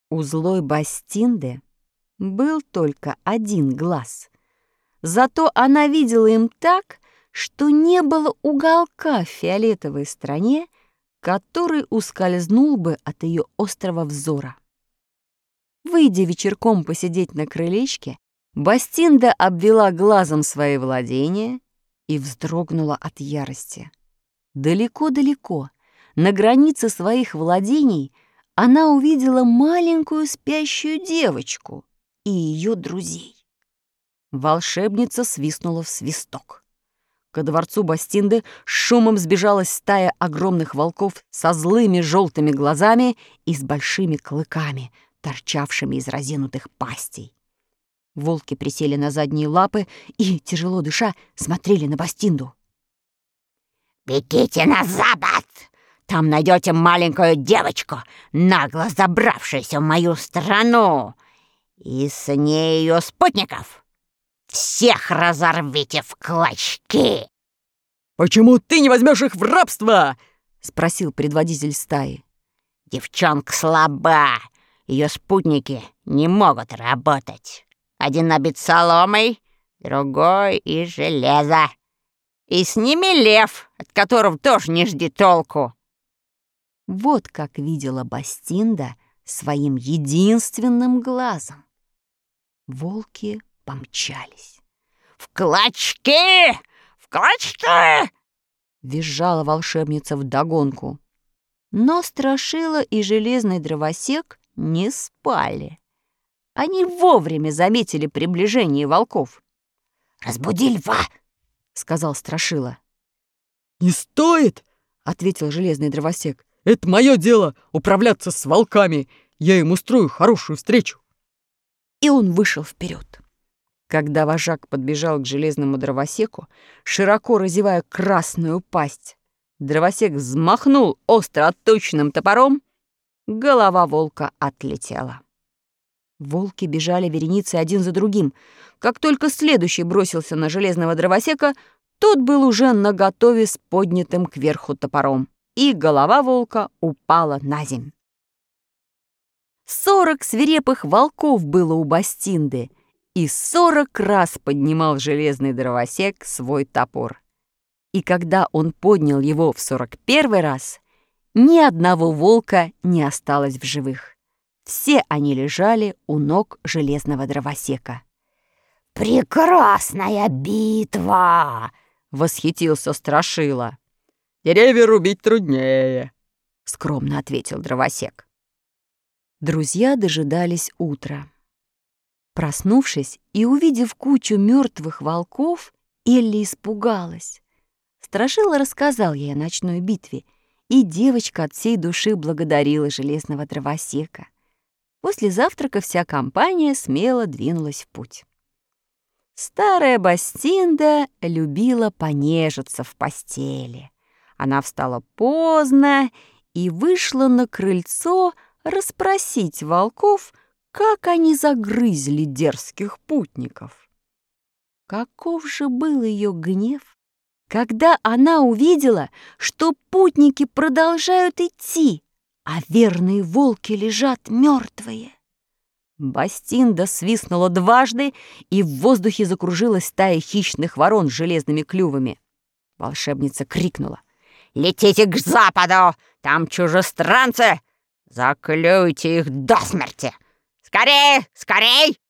У злой Бастинды был только один глаз. Зато она видела им так, что не было уголка в фиолетовой стране, который ускользнул бы от ее острого взора. Выйдя вечерком посидеть на крылечке, Бастинда обвела глазом свои владения и вздрогнула от ярости. Далеко-далеко, на границе своих владений, она увидела маленькую спящую девочку и ее друзей. Волшебница свистнула в свисток. Ко дворцу Бастинды с шумом сбежалась стая огромных волков со злыми желтыми глазами и с большими клыками, торчавшими из разинутых пастей. Волки присели на задние лапы и, тяжело дыша, смотрели на Бастинду. «Бегите на запад! Там найдете маленькую девочку, нагло забравшуюся в мою страну, и с ней ее спутников. Всех разорвите в клочки!» «Почему ты не возьмешь их в рабство?» — спросил предводитель стаи. «Девчонка слаба, ее спутники не могут работать. Один набит соломой, другой из железа. И с ними лев, от которого тоже не жди толку». Вот как видела Бастинда своим единственным глазом. Волки помчались. «В клочки! В клочки!» — визжала волшебница вдогонку. Но Страшила и Железный Дровосек не спали. Они вовремя заметили приближение волков. «Разбуди льва!» — сказал Страшила. «Не стоит!» — ответил Железный Дровосек. «Это мое дело — управляться с волками. Я им устрою хорошую встречу». И он вышел вперед. Когда вожак подбежал к Железному Дровосеку, широко разевая красную пасть, Дровосек взмахнул остро отточенным топором, голова волка отлетела. Волки бежали вереницей один за другим. Как только следующий бросился на Железного Дровосека, тот был уже наготове с поднятым кверху топором, и голова волка упала на земь. 40 свирепых волков было у Бастинды, и 40 раз поднимал Железный Дровосек свой топор. И когда он поднял его в 41 раз, ни одного волка не осталось в живых. Все они лежали у ног Железного Дровосека. «Прекрасная битва!» — восхитился Страшила. «Деревья рубить труднее», — скромно ответил Дровосек. Друзья дожидались утра. Проснувшись и увидев кучу мертвых волков, Элли испугалась. Страшила рассказал ей о ночной битве, и девочка от всей души благодарила Железного Дровосека. После завтрака вся компания смело двинулась в путь. Старая Бастинда любила понежиться в постели. Она встала поздно и вышла на крыльцо расспросить волков, как они загрызли дерзких путников. Каков же был ее гнев, когда она увидела, что путники продолжают идти, а верные волки лежат мертвые. Бастинда свистнула дважды, и в воздухе закружилась стая хищных ворон с железными клювами. Волшебница крикнула: «Летите к западу! Там чужестранцы! Заклюйте их до смерти! Скорей, скорей!